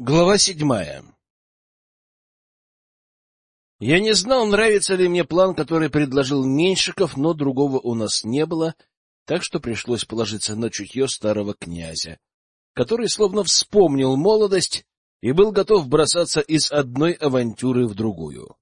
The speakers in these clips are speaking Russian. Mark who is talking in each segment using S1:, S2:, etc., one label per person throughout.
S1: Глава 7. Я не знал, нравится ли мне план, который предложил Меньшиков, но другого у нас не было, так что пришлось положиться на чутье старого князя, который словно вспомнил молодость и был готов бросаться из одной авантюры в другую.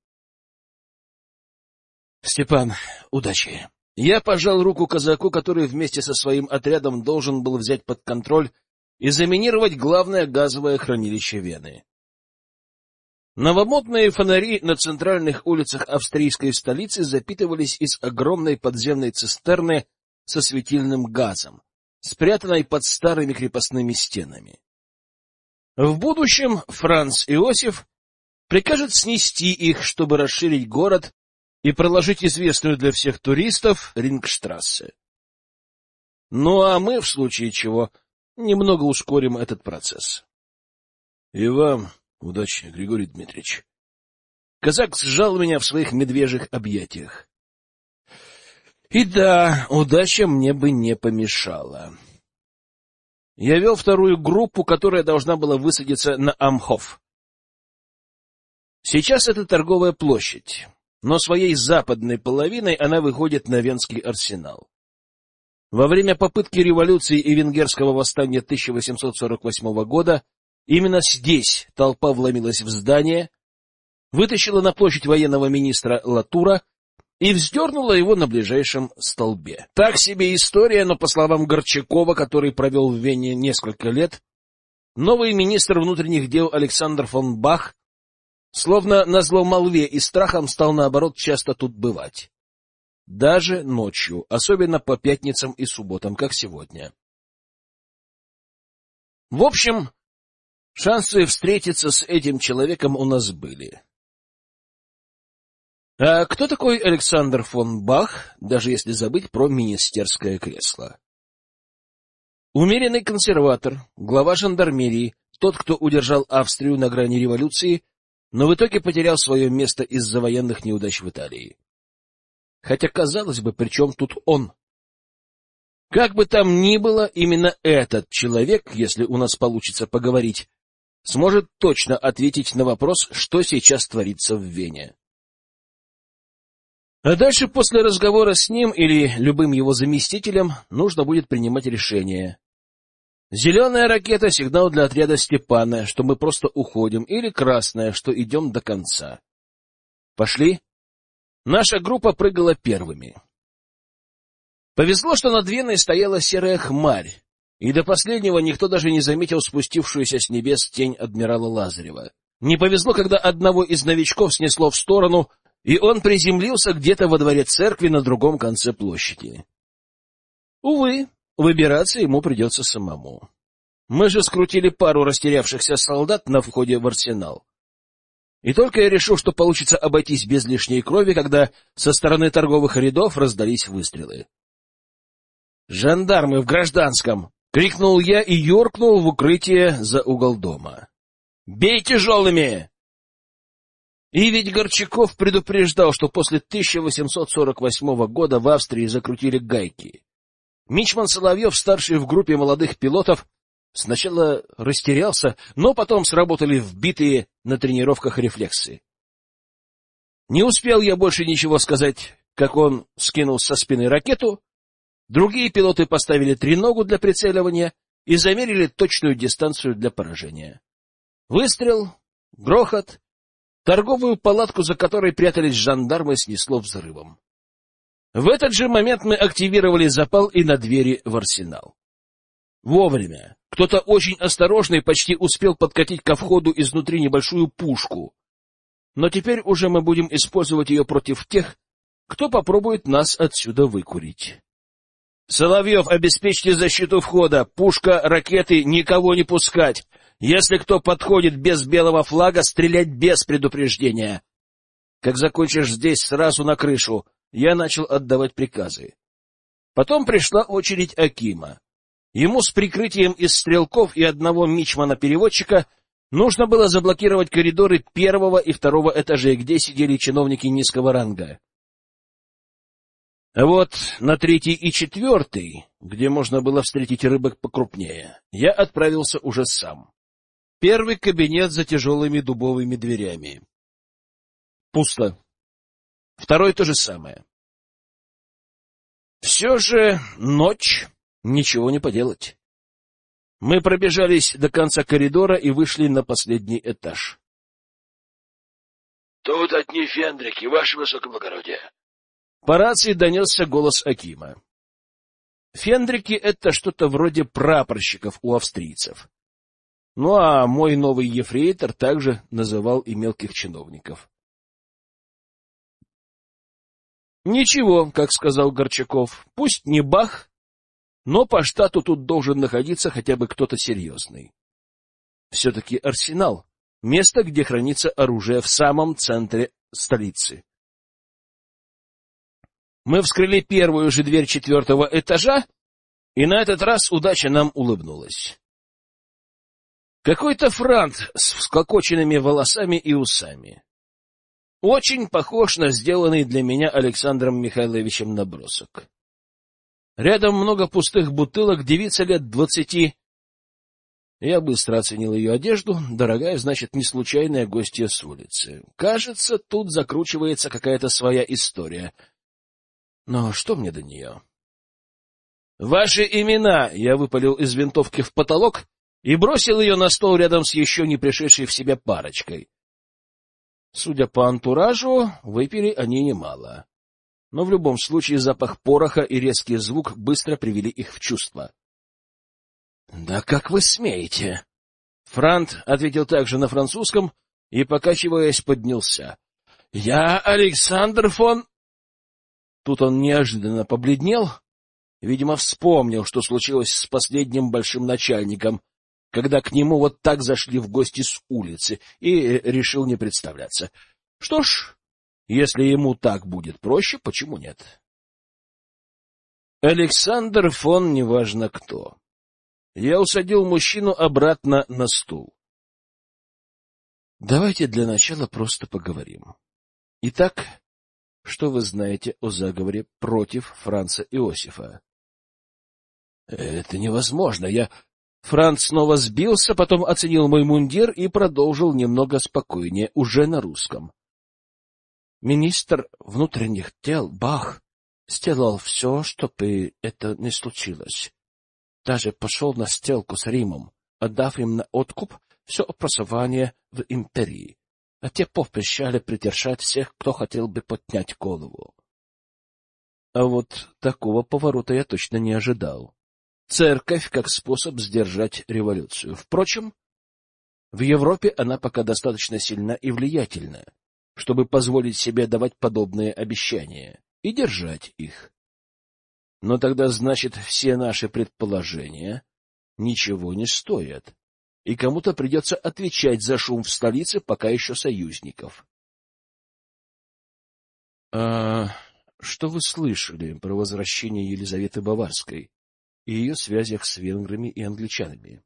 S1: — Степан, удачи! Я пожал руку казаку, который вместе со своим отрядом должен был взять под контроль и заминировать главное газовое хранилище Вены. Новомодные фонари на центральных улицах австрийской столицы запитывались из огромной подземной цистерны со светильным газом, спрятанной под старыми крепостными стенами. В будущем Франц Иосиф прикажет снести их, чтобы расширить город и проложить известную для всех туристов Рингштрассе. Ну а мы, в случае чего, немного ускорим этот процесс. — И вам удачи, Григорий Дмитриевич. Казак сжал меня в своих медвежьих объятиях. И да, удача мне бы не помешала. Я вел вторую группу, которая должна была высадиться на Амхоф. Сейчас это торговая площадь, но своей западной половиной она выходит на Венский арсенал. Во время попытки революции и венгерского восстания 1848 года именно здесь толпа вломилась в здание, вытащила на площадь военного министра Латура и вздернула его на ближайшем столбе. Так себе история, но, по словам Горчакова, который провел в Вене несколько лет, новый министр внутренних дел Александр фон Бах словно назло молве и страхом стал, наоборот, часто тут бывать. Даже ночью, особенно по пятницам и субботам, как сегодня. В общем, шансы встретиться с этим человеком у нас были. А кто такой Александр фон Бах, даже если забыть про министерское кресло? Умеренный консерватор, глава жандармерии, тот, кто удержал Австрию на грани революции, но в итоге потерял свое место из-за военных неудач в Италии. Хотя, казалось бы, при чем тут он? Как бы там ни было, именно этот человек, если у нас получится поговорить, сможет точно ответить на вопрос, что сейчас творится в Вене. А дальше, после разговора с ним или любым его заместителем, нужно будет принимать решение. Зеленая ракета — сигнал для отряда Степана, что мы просто уходим, или красная, что идем до конца. Пошли? Наша группа прыгала первыми. Повезло, что над Веной стояла серая хмарь, и до последнего никто даже не заметил спустившуюся с небес тень адмирала Лазарева. Не повезло, когда одного из новичков снесло в сторону, и он приземлился где-то во дворе церкви на другом конце площади. Увы, выбираться ему придется самому. Мы же скрутили пару растерявшихся солдат на входе в арсенал. И только я решил, что получится обойтись без лишней крови, когда со стороны торговых рядов раздались выстрелы. «Жандармы в гражданском!» — крикнул я и юркнул в укрытие за угол дома. «Бей тяжелыми!» И ведь Горчаков предупреждал, что после 1848 года в Австрии закрутили гайки. Мичман Соловьев, старший в группе молодых пилотов, сначала растерялся, но потом сработали вбитые на тренировках рефлексы. Не успел я больше ничего сказать, как он скинул со спины ракету, другие пилоты поставили треногу для прицеливания и замерили точную дистанцию для поражения. Выстрел, грохот, торговую палатку, за которой прятались жандармы, снесло взрывом. В этот же момент мы активировали запал и на двери в арсенал. Вовремя. Кто-то очень осторожный почти успел подкатить ко входу изнутри небольшую пушку. Но теперь уже мы будем использовать ее против тех, кто попробует нас отсюда выкурить. Соловьев, обеспечьте защиту входа. Пушка, ракеты, никого не пускать. Если кто подходит без белого флага, стрелять без предупреждения. Как закончишь здесь, сразу на крышу. Я начал отдавать приказы. Потом пришла очередь Акима. Ему с прикрытием из стрелков и одного мичмана-переводчика нужно было заблокировать коридоры первого и второго этажей, где сидели чиновники низкого ранга. А вот на третий и четвертый, где можно было встретить рыбок покрупнее, я отправился уже сам. Первый кабинет за тяжелыми дубовыми дверями. Пусто. Второй то же самое. Все же ночь, ничего не поделать. Мы пробежались до конца коридора и вышли на последний этаж. — Тут одни фендрики, ваше высокоблагородие. По рации донесся голос Акима. Фендрики — это что-то вроде прапорщиков у австрийцев. Ну а мой новый ефрейтор также называл и мелких чиновников. Ничего, как сказал Горчаков, пусть не бах, но по штату тут должен находиться хотя бы кто-то серьезный. Все-таки арсенал — место, где хранится оружие в самом центре столицы. Мы вскрыли первую же дверь 4-го этажа, и на этот раз удача нам улыбнулась. Какой-то франт с всклокоченными волосами и усами. Очень похож на сделанный для меня Александром Михайловичем набросок. Рядом много пустых бутылок, девица лет 20. Я быстро оценил ее одежду. Дорогая, значит, не случайная гостья с улицы. Кажется, тут закручивается какая-то своя история. Но что мне до нее? «Ваши имена!» — я выпалил из винтовки в потолок и бросил ее на стол рядом с еще не пришедшей в себя парочкой. Судя по антуражу, выпили они немало. Но в любом случае запах пороха и резкий звук быстро привели их в чувство. — Да как вы смеете? Франт ответил также на французском и, покачиваясь, поднялся. — Я Александр фон... Тут он неожиданно побледнел, видимо, вспомнил, что случилось с последним большим начальником, когда к нему вот так зашли в гости с улицы, и решил не представляться. Что ж, если ему так будет проще, почему нет? Александр фон неважно кто. Я усадил мужчину обратно на стул. Давайте для начала просто поговорим. Итак, что вы знаете о заговоре против Франца Иосифа? Это невозможно. Франц снова сбился, потом оценил мой мундир и продолжил немного спокойнее, уже на русском. Министр внутренних дел Бах сделал все, чтобы это не случилось. Даже пошел на сделку с Римом, отдав им на откуп все образование в империи, а те пообещали придержать всех, кто хотел бы поднять голову. А вот такого поворота я точно не ожидал. Церковь как способ сдержать революцию. Впрочем, в Европе она пока достаточно сильна и влиятельна, чтобы позволить себе давать подобные обещания и держать их. Но тогда, значит, все наши предположения ничего не стоят, и кому-то придется отвечать за шум в столице пока еще союзников. — что вы слышали про возвращение Елизаветы Баварской и ее связях с венграми и англичанами?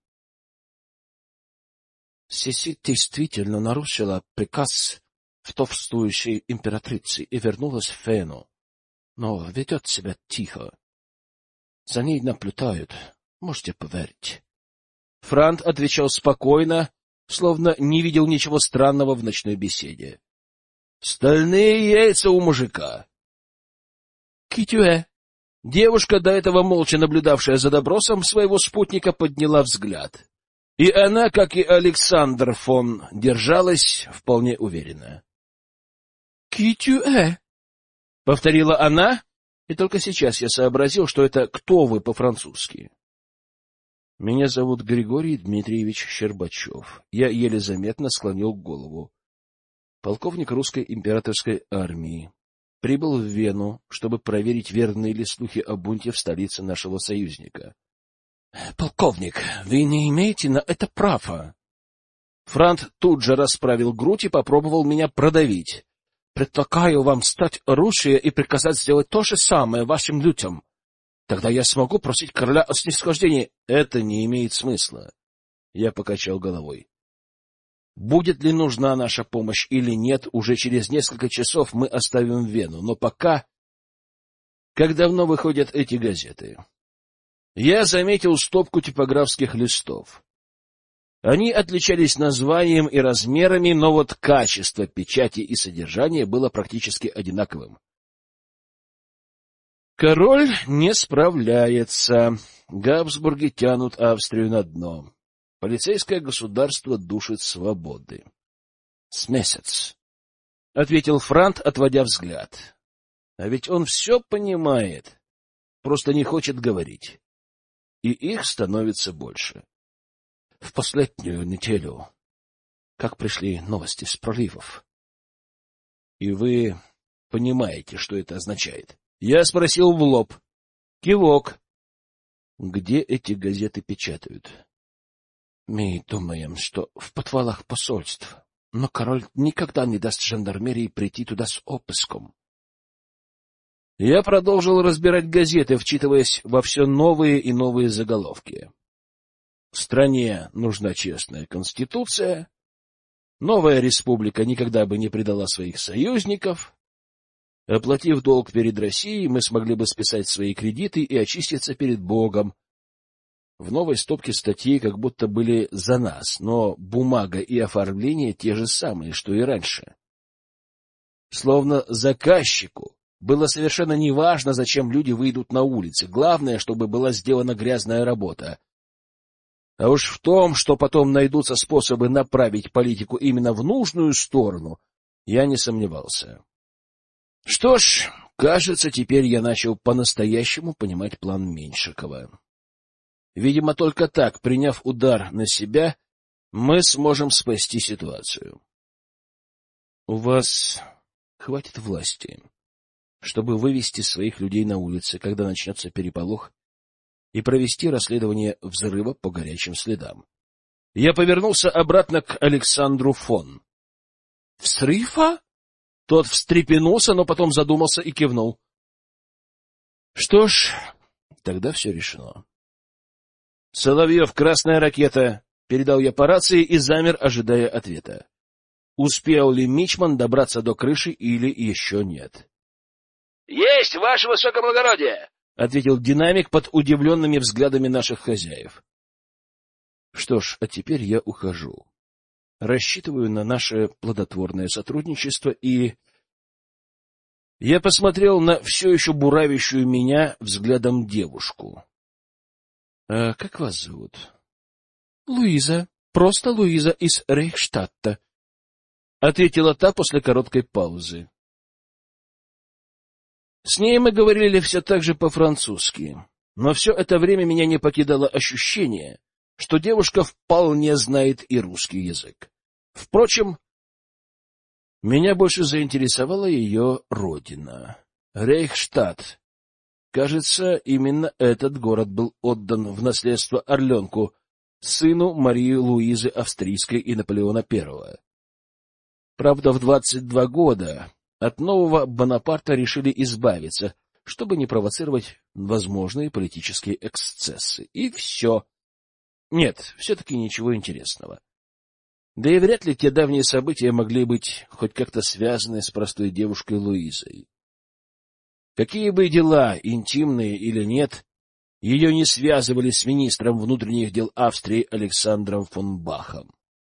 S1: Сиси действительно нарушила приказ вдовствующей императрицы и вернулась в Вену, но ведет себя тихо. За ней наблюдают, можете поверить. Франт отвечал спокойно, словно не видел ничего странного в ночной беседе. — Стальные яйца у мужика. — Китюэ. Девушка, до этого молча наблюдавшая за допросом своего спутника, подняла взгляд. И она, как и Александр фон, держалась вполне уверенно. — Китюэ. — повторила она, и только сейчас я сообразил, что это «кто вы» по-французски. — Меня зовут Григорий Дмитриевич Щербачев. Я еле заметно склонил голову. Полковник русской императорской армии. Прибыл в Вену, чтобы проверить, верны ли слухи о бунте в столице нашего союзника. — Полковник, вы не имеете на это права. Франт тут же расправил грудь и попробовал меня продавить. — Предлагаю вам стать оружием и приказать сделать то же самое вашим людям. Тогда я смогу просить короля о снисхождении. — Это не имеет смысла. Я покачал головой. Будет ли нужна наша помощь или нет, уже через несколько часов мы оставим Вену, но пока... Как давно выходят эти газеты? Я заметил стопку типографских листов. Они отличались названием и размерами, но вот качество печати и содержание было практически одинаковым. Король не справляется. Габсбурги тянут Австрию на дно. Полицейское государство душит свободы. — С месяц, — ответил Франт, отводя взгляд. А ведь он все понимает, просто не хочет говорить. И их становится больше. В последнюю неделю, как пришли новости с проливов. И вы понимаете, что это означает? Я спросил в лоб. Кивок. Где эти газеты печатают? Мы думаем, что в подвалах посольств, но король никогда не даст жандармерии прийти туда с обыском. Я продолжил разбирать газеты, вчитываясь во все новые и новые заголовки. В стране нужна честная конституция, новая республика никогда бы не предала своих союзников, оплатив долг перед Россией, мы смогли бы списать свои кредиты и очиститься перед Богом. В новой стопке статей как будто были за нас, но бумага и оформление те же самые, что и раньше. Словно заказчику было совершенно неважно, зачем люди выйдут на улицы. Главное, чтобы была сделана грязная работа. А уж в том, что потом найдутся способы направить политику именно в нужную сторону, я не сомневался. Что ж, кажется, теперь я начал по-настоящему понимать план Меньшикова. Видимо, только так, приняв удар на себя, мы сможем спасти ситуацию. У вас хватит власти, чтобы вывести своих людей на улицы, когда начнется переполох, и провести расследование взрыва по горячим следам. Я повернулся обратно к Александру фон. — Взрыва? Тот встрепенулся, но потом задумался и кивнул. — Что ж, тогда все решено. — Соловьев, красная ракета! — передал я по рации и замер, ожидая ответа. Успел ли мичман добраться до крыши или еще нет? — Есть, ваше высокоблагородие! — ответил динамик под удивленными взглядами наших хозяев. — Что ж, а теперь я ухожу. Рассчитываю на наше плодотворное сотрудничество и... Я посмотрел на все еще буравящую меня взглядом девушку. — А как вас зовут? — Луиза. Просто Луиза из Рейхштадта, — ответила та после короткой паузы. С ней мы говорили все так же по-французски, но все это время меня не покидало ощущение, что девушка вполне знает и русский язык. Впрочем, меня больше заинтересовала ее родина — Рейхштадт. Кажется, именно этот город был отдан в наследство Орленку, сыну Марии Луизы Австрийской и Наполеона I. Правда, в 22 года от нового Бонапарта решили избавиться, чтобы не провоцировать возможные политические эксцессы. И все. Нет, все-таки ничего интересного. Да и вряд ли те давние события могли быть хоть как-то связаны с простой девушкой Луизой. Какие бы дела, интимные или нет, ее не связывали с министром внутренних дел Австрии Александром фон Бахом.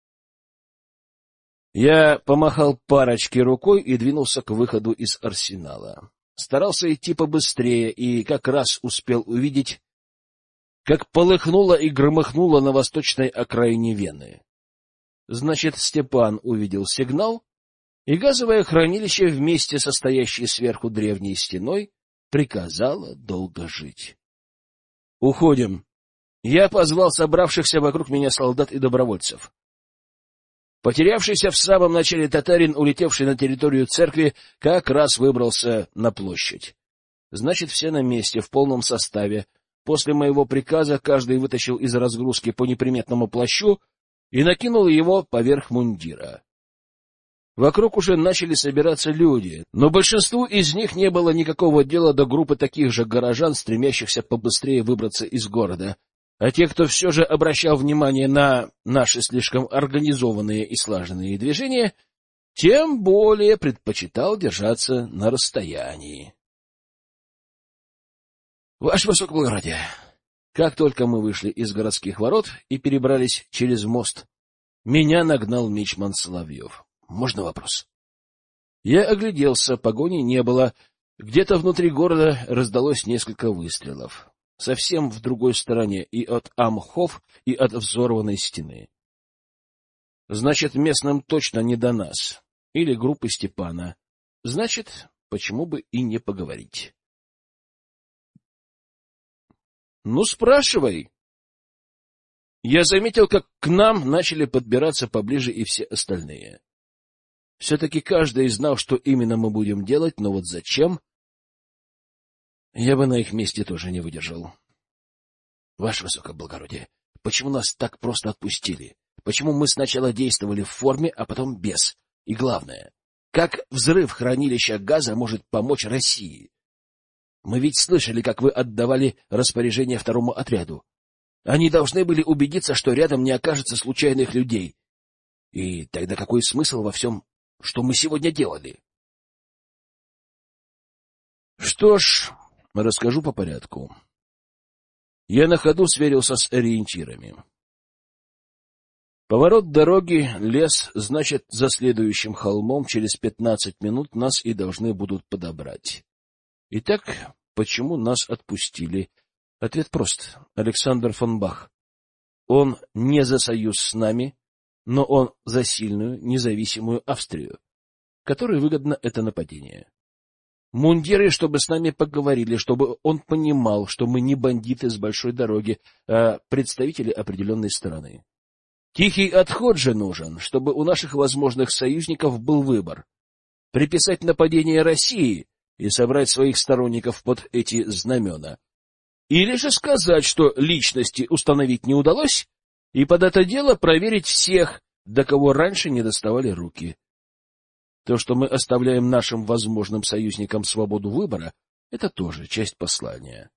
S1: Я помахал парочке рукой и двинулся к выходу из арсенала. Старался идти побыстрее и как раз успел увидеть, как полыхнуло и громыхнуло на восточной окраине Вены. Значит, Степан увидел сигнал, и газовое хранилище вместе со стоящей сверху древней стеной приказало долго жить. «Уходим!» Я позвал собравшихся вокруг меня солдат и добровольцев. Потерявшийся в самом начале татарин, улетевший на территорию церкви, как раз выбрался на площадь. Значит, все на месте, в полном составе. После моего приказа каждый вытащил из разгрузки по неприметному плащу и накинул его поверх мундира. Вокруг уже начали собираться люди, но большинству из них не было никакого дела до группы таких же горожан, стремящихся побыстрее выбраться из города. А те, кто все же обращал внимание на наши слишком организованные и слаженные движения, тем более предпочитал держаться на расстоянии. — Ваше высокоблагородие, Как только мы вышли из городских ворот и перебрались через мост, меня нагнал мичман Соловьев. «Можно вопрос?» Я огляделся, погони не было. Где-то внутри города раздалось несколько выстрелов. Совсем в другой стороне, и от амхов, и от взорванной стены. Значит, местным точно не до нас. Или группы Степана. Значит, почему бы и не поговорить? Ну, спрашивай. Я заметил, как к нам начали подбираться поближе и все остальные. Все-таки каждый знал, что именно мы будем делать, но вот зачем? Я бы на их месте тоже не выдержал. Ваше высокоблагородие, почему нас так просто отпустили? Почему мы сначала действовали в форме, а потом без? И главное, как взрыв хранилища газа может помочь России? Мы ведь слышали, как вы отдавали распоряжение второму отряду. Они должны были убедиться, что рядом не окажется случайных людей. И тогда какой смысл во всем, что мы сегодня делали? Что ж, расскажу по порядку. Я на ходу сверился с ориентирами. Поворот дороги, лес, значит, за следующим холмом через 15 минут нас и должны будут подобрать. Итак, почему нас отпустили? Ответ прост. Александр фон Бах. Он не за союз с нами, но он за сильную, независимую Австрию, которой выгодно это нападение. Мундиры, чтобы с нами поговорили, чтобы он понимал, что мы не бандиты с большой дороги, а представители определенной стороны. Тихий отход же нужен, чтобы у наших возможных союзников был выбор: приписать нападение России и собрать своих сторонников под эти знамена, или же сказать, что личности установить не удалось, и под это дело проверить всех, до кого раньше не доставали руки. То, что мы оставляем нашим возможным союзникам свободу выбора, это тоже часть послания.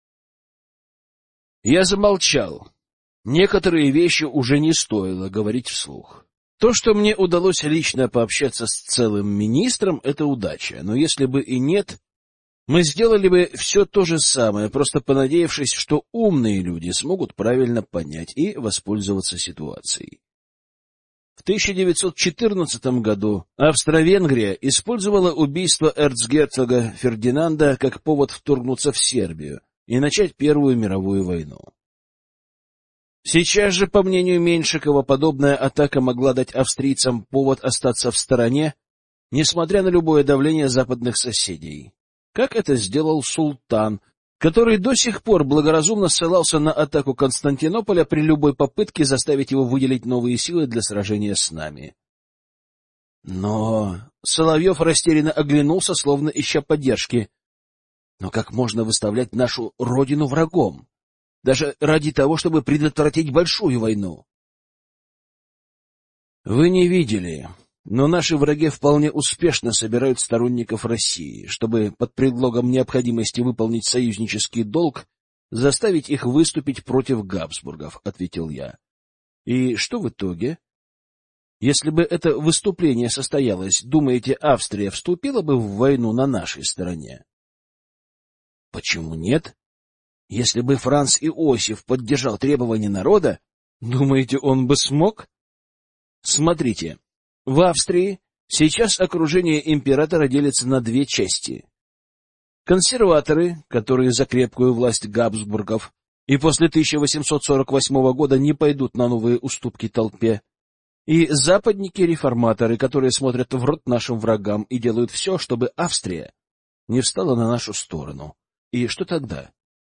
S1: Я замолчал. Некоторые вещи уже не стоило говорить вслух. То, что мне удалось лично пообщаться с целым министром, это удача, но если бы и нет, мы сделали бы все то же самое, просто понадеявшись, что умные люди смогут правильно понять и воспользоваться ситуацией. В 1914 году Австро-Венгрия использовала убийство эрцгерцога Фердинанда как повод вторгнуться в Сербию и начать Первую мировую войну. Сейчас же, по мнению Меньшикова, подобная атака могла дать австрийцам повод остаться в стороне, несмотря на любое давление западных соседей, как это сделал султан, который до сих пор благоразумно ссылался на атаку Константинополя при любой попытке заставить его выделить новые силы для сражения с нами. Но Соловьев растерянно оглянулся, словно ища поддержки. Но как можно выставлять нашу родину врагом? Даже ради того, чтобы предотвратить большую войну. Вы не видели, но наши враги вполне успешно собирают сторонников России, чтобы под предлогом необходимости выполнить союзнический долг заставить их выступить против Габсбургов, — ответил я. И что в итоге? Если бы это выступление состоялось, думаете, Австрия вступила бы в войну на нашей стороне? Почему нет? Если бы Франц Иосиф поддержал требования народа, думаете, он бы смог? Смотрите, в Австрии сейчас окружение императора делится на две части. Консерваторы, которые за крепкую власть Габсбургов и после 1848 года не пойдут на новые уступки толпе, и западники-реформаторы, которые смотрят в рот нашим врагам и делают все, чтобы Австрия не встала на нашу сторону. И что тогда?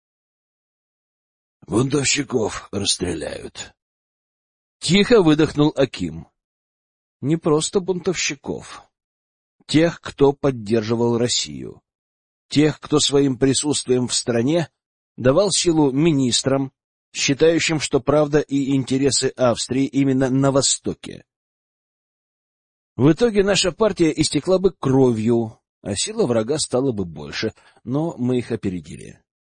S1: Бунтовщиков расстреляют. Тихо выдохнул Аким. Не просто бунтовщиков. Тех, кто поддерживал Россию. Тех, кто своим присутствием в стране давал силу министрам, считающим, что правда и интересы Австрии именно на Востоке. В итоге наша партия истекла бы кровью, а сила врага стала бы больше, но мы их опередили.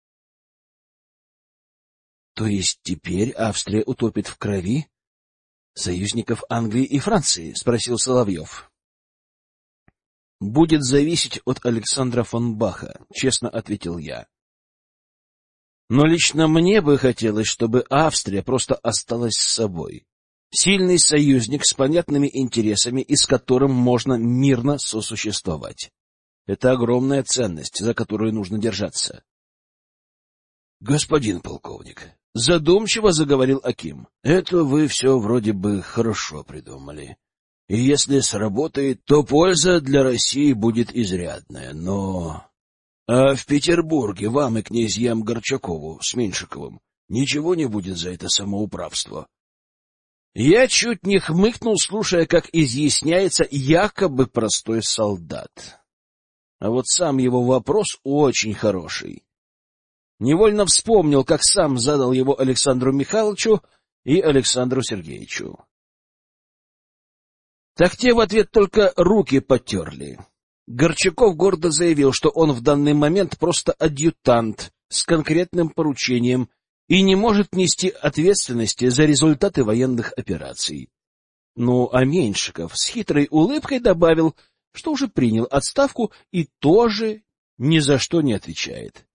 S1: То есть теперь Австрия утопит в крови союзников Англии и Франции? — спросил Соловьев. — Будет зависеть от Александра фон Баха, — честно ответил я. Но лично мне бы хотелось, чтобы Австрия просто осталась с собой. Сильный союзник с понятными интересами и с которым можно мирно сосуществовать. Это огромная ценность, за которую нужно держаться. — Господин полковник, — задумчиво заговорил Аким, — это вы все вроде бы хорошо придумали. И если сработает, то польза для России будет изрядная, но... А в Петербурге вам и князьям Горчакову с Меньшиковым ничего не будет за это самоуправство? Я чуть не хмыкнул, слушая, как изъясняется якобы простой солдат. А вот сам его вопрос очень хороший. Невольно вспомнил, как сам задал его Александру Михайловичу и Александру Сергеевичу. Так те в ответ только руки потерли. Горчаков гордо заявил, что он в данный момент просто адъютант с конкретным поручением и не может нести ответственности за результаты военных операций. Ну, а Меньшиков с хитрой улыбкой добавил, что уже принял отставку и тоже ни за что не отвечает.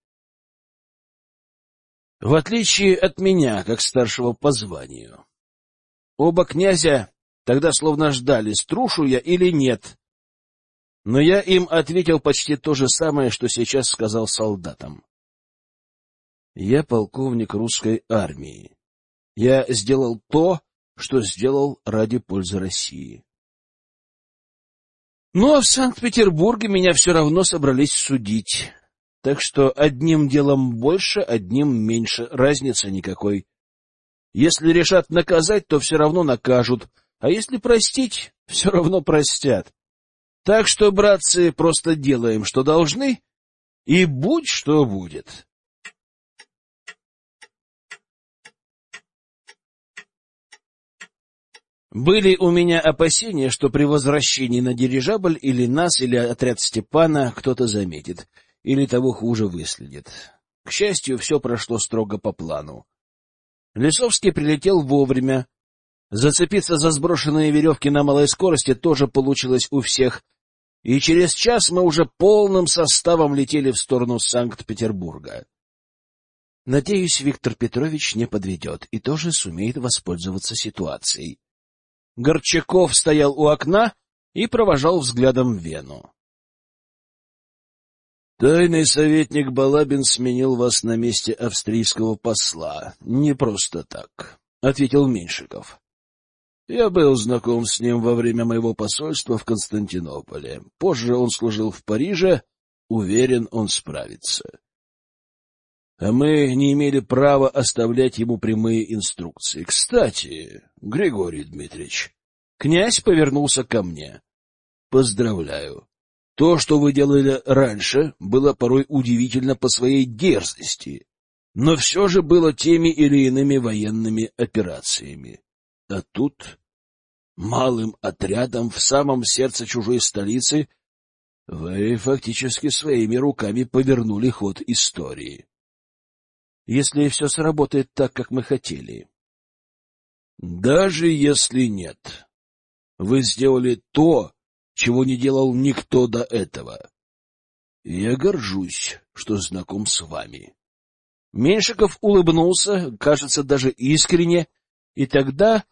S1: В отличие от меня, как старшего по званию. Оба князя тогда словно ждали, струшу я или нет. Но я им ответил почти то же самое, что сейчас сказал солдатам. Я полковник русской армии. Я сделал то, что сделал ради пользы России. Ну, а в Санкт-Петербурге меня все равно собрались судить. Так что одним делом больше, одним меньше, разницы никакой. Если решат наказать, то все равно накажут, а если простить, все равно простят. Так что, братцы, просто делаем, что должны, и будь что будет. Были у меня опасения, что при возвращении на дирижабль или нас, или отряд Степана кто-то заметит, или того хуже выследит. К счастью, все прошло строго по плану. Лисовский прилетел вовремя. Зацепиться за сброшенные веревки на малой скорости тоже получилось у всех, и через час мы уже полным составом летели в сторону Санкт-Петербурга. Надеюсь, Виктор Петрович не подведет и тоже сумеет воспользоваться ситуацией. Горчаков стоял у окна и провожал взглядом Вену. Тайный советник Балабин сменил вас на месте австрийского посла. Не просто так, — ответил Меньшиков. Я был знаком с ним во время моего посольства в Константинополе. Позже он служил в Париже. Уверен, он справится. А мы не имели права оставлять ему прямые инструкции. Кстати, Григорий Дмитриевич, князь повернулся ко мне. Поздравляю. То, что вы делали раньше, было порой удивительно по своей дерзости, но все же было теми или иными военными операциями. А тут, малым отрядом в самом сердце чужой столицы, вы фактически своими руками повернули ход истории. Если все сработает так, как мы хотели. Даже если нет, вы сделали то, чего не делал никто до этого. Я горжусь, что знаком с вами. Меньшиков улыбнулся, кажется, даже искренне, и тогда...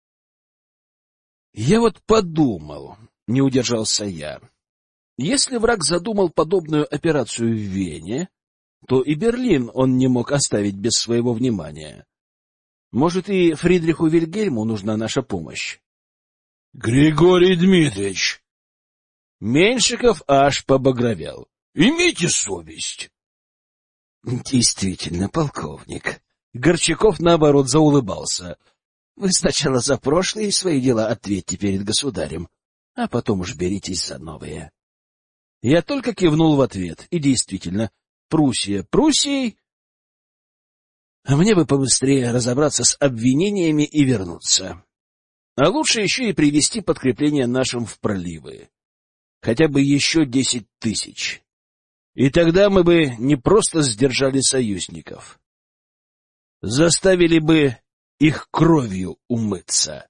S1: Я вот подумал, не удержался я. Если враг задумал подобную операцию в Вене, то и Берлин он не мог оставить без своего внимания. Может, и Фридриху Вильгельму нужна наша помощь? — Григорий Дмитриевич! Меньшиков аж побагровел. — Имейте совесть! — Действительно, полковник. Горчаков, наоборот, заулыбался. — Вы сначала за прошлые свои дела ответьте перед государем, а потом уж беритесь за новые. Я только кивнул в ответ, и действительно, Пруссия Пруссией, а мне бы побыстрее разобраться с обвинениями и вернуться. А лучше еще и привести подкрепление нашим в проливы. Хотя бы еще 10 000. И тогда мы бы не просто сдержали союзников, заставили бы их кровью умыться.